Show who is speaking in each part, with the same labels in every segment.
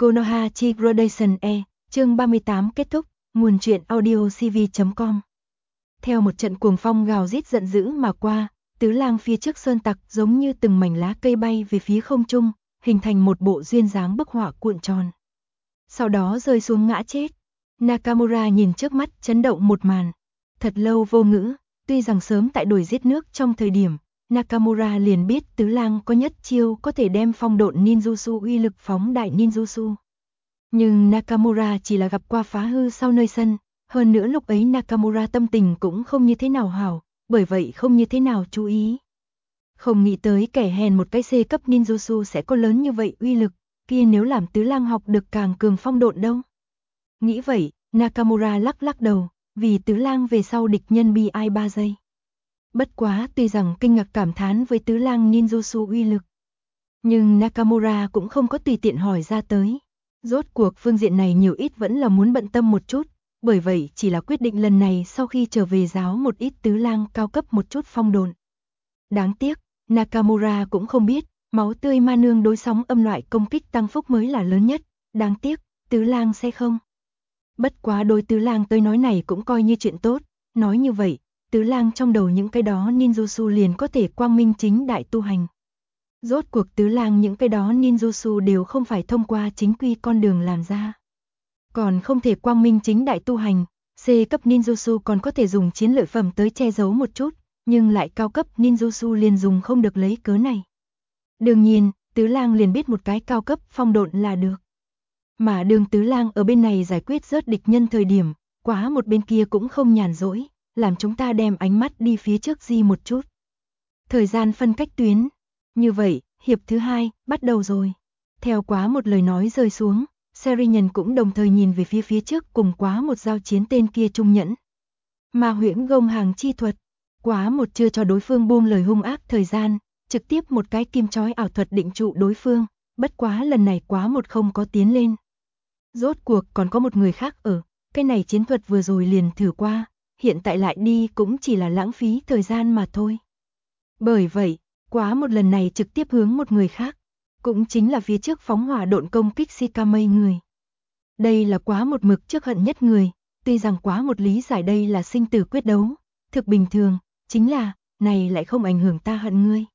Speaker 1: Konoha Gradation E, chương 38 kết thúc, nguồn truyện audio cv.com. Theo một trận cuồng phong gào rít giận dữ mà qua, tứ lang phía trước sơn tặc giống như từng mảnh lá cây bay về phía không trung, hình thành một bộ duyên dáng bức họa cuộn tròn. Sau đó rơi xuống ngã chết. Nakamura nhìn trước mắt chấn động một màn. Thật lâu vô ngữ, tuy rằng sớm tại đuổi giết nước trong thời điểm, Nakamura liền biết tứ lang có nhất chiêu có thể đem phong độn ninjutsu uy lực phóng đại ninjutsu. Nhưng Nakamura chỉ là gặp qua phá hư sau nơi sân, hơn nữa lúc ấy Nakamura tâm tình cũng không như thế nào hảo, bởi vậy không như thế nào chú ý. Không nghĩ tới kẻ hèn một cái C cấp ninjutsu sẽ có lớn như vậy uy lực, kia nếu làm tứ lang học được càng cường phong độn đâu. Nghĩ vậy, Nakamura lắc lắc đầu, vì tứ lang về sau địch nhân bi ai 3 giây. Bất quá tuy rằng kinh ngạc cảm thán với tứ lang ninjutsu uy lực, nhưng Nakamura cũng không có tùy tiện hỏi ra tới. Rốt cuộc phương diện này nhiều ít vẫn là muốn bận tâm một chút, bởi vậy chỉ là quyết định lần này sau khi trở về giáo một ít tứ lang cao cấp một chút phong độn. Đáng tiếc, Nakamura cũng không biết, máu tươi ma nương đối sóng âm loại công kích tăng phúc mới là lớn nhất, đáng tiếc, tứ lang sẽ không. Bất quá đôi tứ lang tới nói này cũng coi như chuyện tốt, nói như vậy, tứ lang trong đầu những cái đó ninjutsu liền có thể quang minh chính đại tu hành. Rốt cuộc tứ lang những cái đó ninjutsu đều không phải thông qua chính quy con đường làm ra. Còn không thể quang minh chính đại tu hành, C cấp ninjutsu còn có thể dùng chiến lợi phẩm tới che giấu một chút, nhưng lại cao cấp ninjutsu liền dùng không được lấy cớ này. Đương nhiên, tứ lang liền biết một cái cao cấp phong độn là được. Mà đường tứ lang ở bên này giải quyết rớt địch nhân thời điểm, quá một bên kia cũng không nhàn rỗi, làm chúng ta đem ánh mắt đi phía trước di một chút. Thời gian phân cách tuyến. Như vậy, hiệp thứ 2, bắt đầu rồi. Theo quá một lời nói rơi xuống, Serinhân cũng đồng thời nhìn về phía trước cùng quá một giao chiến tên kia trung nhẫn. Mà huyễn gông hàng chi thuật, quá một chưa cho đối phương buông lời hung ác thời gian, trực tiếp một cái kim chói ảo thuật định trụ đối phương, bất quá lần này quá một không có tiến lên. Rốt cuộc còn có một người khác ở, cái này chiến thuật vừa rồi liền thử qua, hiện tại lại đi cũng chỉ là lãng phí thời gian mà thôi. Bởi vậy, quá một lần này trực tiếp hướng một người khác, cũng chính là phía trước phóng hỏa độn công kích Shikamei người. Đây là quá một mực trước hận nhất người, tuy rằng quá một lý giải đây là sinh tử quyết đấu, thực bình thường, chính là, này lại không ảnh hưởng ta hận ngươi.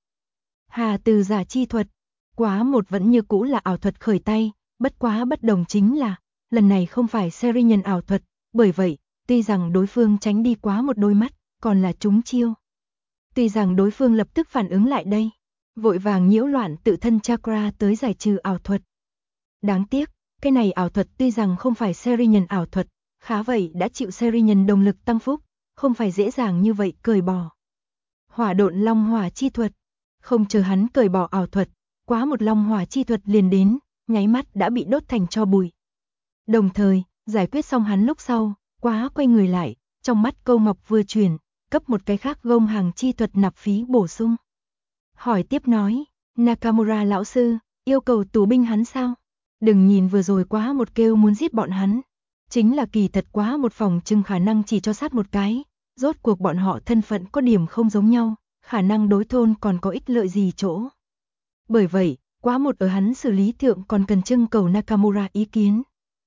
Speaker 1: Hà từ giả chi thuật, quá một vẫn như cũ là ảo thuật khởi tay, bất quá bất đồng chính là, lần này không phải Serinhân ảo thuật, bởi vậy, tuy rằng đối phương tránh đi quá một đôi mắt, còn là trúng chiêu. Tuy rằng đối phương lập tức phản ứng lại đây, vội vàng nhiễu loạn tự thân chakra tới giải trừ ảo thuật. Đáng tiếc, cái này ảo thuật tuy rằng không phải Serinhân ảo thuật, khá vậy đã chịu Serinhân đồng lực tăng phúc, không phải dễ dàng như vậy cởi bỏ. Hỏa độn long hỏa chi thuật, không chờ hắn cởi bỏ ảo thuật, quá một long hỏa chi thuật liền đến, nháy mắt đã bị đốt thành tro bụi. Đồng thời, giải quyết xong hắn lúc sau, quá quay người lại, trong mắt câu ngọc vừa chuyển, cấp một cái khác gông hàng chi thuật nạp phí bổ sung. Hỏi tiếp nói, Nakamura lão sư, yêu cầu tù binh hắn sao? Đừng nhìn vừa rồi quá một kêu muốn giết bọn hắn, chính là kỳ thật quá một phòng trừng khả năng chỉ cho sát một cái, rốt cuộc bọn họ thân phận có điểm không giống nhau, khả năng đối thôn còn có ích lợi gì chỗ. Bởi vậy, quá một ở hắn xử lý thượng còn cần trưng cầu Nakamura ý kiến.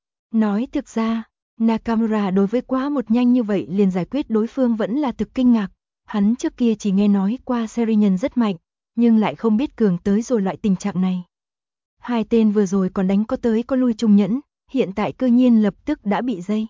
Speaker 1: Nói thực ra, Nakamura đối với quá một nhanh như vậy liền giải quyết đối phương vẫn là thực kinh ngạc, hắn trước kia chỉ nghe nói qua Serinhân rất mạnh, nhưng lại không biết cường tới rồi loại tình trạng này. Hai tên vừa rồi còn đánh có tới có lui trung nhẫn, hiện tại cư nhiên lập tức đã bị dây.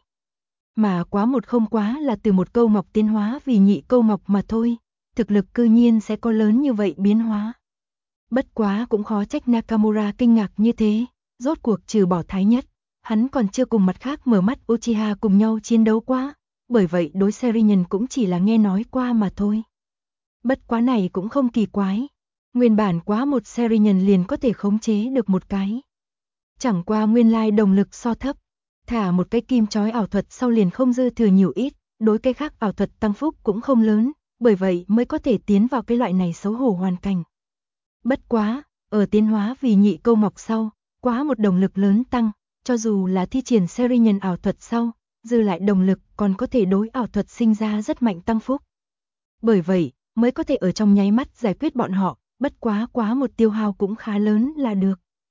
Speaker 1: Mà quá một không quá là từ một câu ngọc tiến hóa vì nhị câu ngọc mà thôi, thực lực cư nhiên sẽ có lớn như vậy biến hóa. Bất quá cũng khó trách Nakamura kinh ngạc như thế, rốt cuộc trừ bỏ thái nhất, hắn còn chưa cùng mặt khác mở mắt Uchiha cùng nhau chiến đấu quá, bởi vậy đối Serinhân cũng chỉ là nghe nói qua mà thôi. Bất quá này cũng không kỳ quái, nguyên bản quá một Serinhân liền có thể khống chế được một cái. Chẳng qua nguyên lai đồng lực so thấp, thả một cái kim chói ảo thuật sau liền không dư thừa nhiều ít, đối cái khác ảo thuật tăng phúc cũng không lớn, bởi vậy mới có thể tiến vào cái loại này xấu hổ hoàn cảnh. Bất quá, ở tiến hóa vì nhị câu ngọc sau, quá một động lực lớn tăng, cho dù là thi triển Serinhân ảo thuật sau, dư lại động lực còn có thể đối ảo thuật sinh ra rất mạnh tăng phúc. Bởi vậy, mới có thể ở trong nháy mắt giải quyết bọn họ, bất quá quá một tiêu hao cũng khá lớn là được.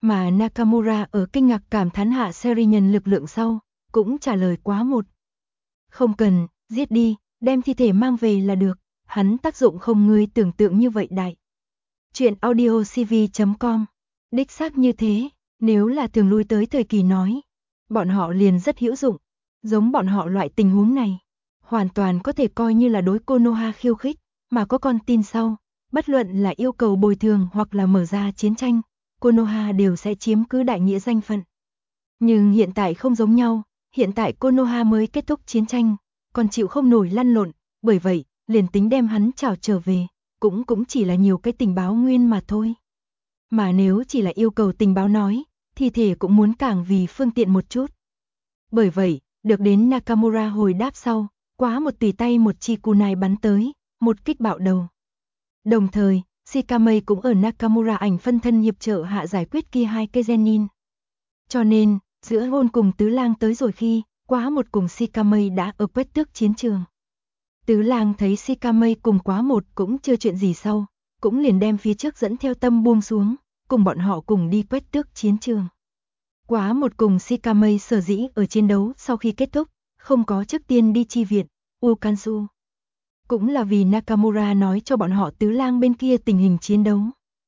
Speaker 1: Mà Nakamura ở kinh ngạc cảm thán hạ series nhân lực lượng sau, cũng trả lời quá một. Không cần, giết đi, đem thi thể mang về là được, hắn tác dụng không ngươi tưởng tượng như vậy đại. Chuyện audio cv.com. Đích xác như thế, nếu là thường lui tới thời kỳ nói, bọn họ liền rất hữu dụng, giống bọn họ loại tình huống này, hoàn toàn có thể coi như là đối Konoha khiêu khích, mà có con tin sau, bất luận là yêu cầu bồi thường hoặc là mở ra chiến tranh, Konoha đều sẽ chiếm cứ đại nghĩa danh phận. Nhưng hiện tại không giống nhau, hiện tại Konoha mới kết thúc chiến tranh, còn chịu không nổi lăn lộn, bởi vậy, liền tính đem hắn trảo trở về, cũng chỉ là nhiều cái tình báo nguyên mà thôi. Mà nếu chỉ là yêu cầu tình báo nói, thì thể cũng muốn càng vì phương tiện một chút. Bởi vậy, được đến Nakamura hồi đáp sau, quá một tùy tay một chi kunai bắn tới, một kích bạo đầu. Đồng thời, Shikamae cũng ở Nakamura ảnh phân thân hiệp trợ hạ giải quyết kia hai cây genin. Cho nên, giữa Hôn cùng Tứ Lang tới rồi khi, quá một cùng Shikamae đã ở quét tước chiến trường. Tứ Lang thấy Shikamae cùng quá một cũng chưa chuyện gì sau, cũng liền đem phía trước dẫn theo tâm buông xuống, cùng bọn họ cùng đi quét tước chiến trường. Quá một cùng Shikamae sở dĩ ở chiến đấu sau khi kết thúc, không có trước tiên đi chi viện, Ukansu. Cũng là vì Nakamura nói cho bọn họ Tứ Lang bên kia tình hình chiến đấu.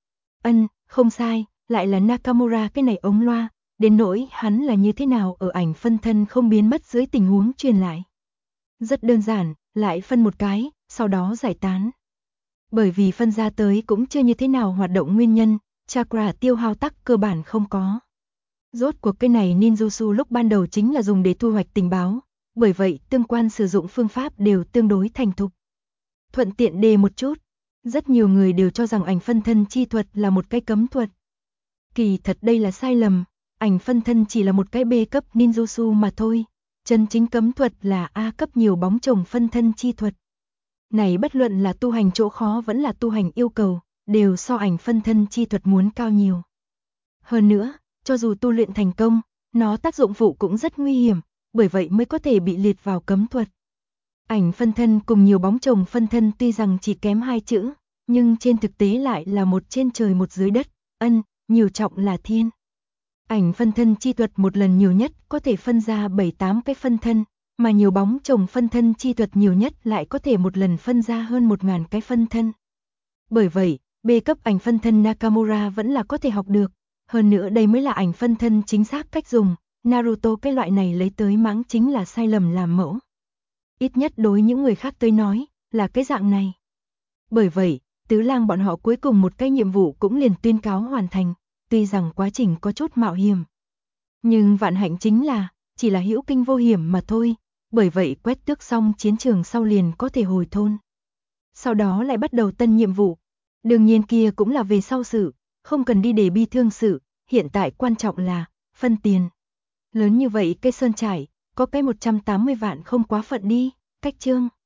Speaker 1: Không sai, lại là Nakamura cái này ống loa, đến nỗi hắn là như thế nào ở ảnh phân thân không biến mất dưới tình huống truyền lại. Rất đơn giản, lại phân một cái, sau đó giải tán. Bởi vì phân ra tới cũng chưa như thế nào hoạt động nguyên nhân, chakra tiêu hao tắc cơ bản không có. Rốt cuộc cái này ninjutsu lúc ban đầu chính là dùng để thu hoạch tình báo, bởi vậy tương quan sử dụng phương pháp đều tương đối thành thục. Thuận tiện đề một chút, rất nhiều người đều cho rằng ảnh phân thân chi thuật là một cái cấm thuật. Kỳ thật đây là sai lầm, ảnh phân thân chỉ là một cái B cấp ninjutsu mà thôi, chân chính cấm thuật là A cấp nhiều bóng chồng phân thân chi thuật. Này bất luận là tu hành chỗ khó vẫn là tu hành yêu cầu, đều so ảnh phân thân chi thuật muốn cao nhiều. Hơn nữa, cho dù tu luyện thành công, nó tác dụng phụ cũng rất nguy hiểm, bởi vậy mới có thể bị liệt vào cấm thuật. Ảnh phân thân cùng nhiều bóng chồng phân thân tuy rằng chỉ kém 2 chữ, nhưng trên thực tế lại là một trên trời một dưới đất, nhiều trọng là thiên. Ảnh phân thân chi thuật một lần nhiều nhất có thể phân ra 7-8 cái phân thân, mà nhiều bóng chồng phân thân chi thuật nhiều nhất lại có thể một lần phân ra hơn 1000 cái phân thân. Bởi vậy, B cấp ảnh phân thân Nakamura vẫn là có thể học được, hơn nữa đây mới là ảnh phân thân chính xác cách dùng, Naruto cái loại này lấy tới mãng chính là sai lầm làm mẫu. Ít nhất đối những người khác tới nói, là cái dạng này. Bởi vậy, Tứ Lang bọn họ cuối cùng một cái nhiệm vụ cũng liền tuyên cáo hoàn thành, tuy rằng quá trình có chút mạo hiểm. Nhưng vạn hạnh chính là, chỉ là hữu kinh vô hiểm mà thôi, bởi vậy quét tước xong chiến trường sau liền có thể hồi thôn. Sau đó lại bắt đầu tân nhiệm vụ. Đương nhiên kia cũng là về sau sự, không cần đi để bi thương sự, hiện tại quan trọng là, phân tiền. Lớn như vậy cây sơn trải, có cái 180 vạn không quá phận đi, cách chương.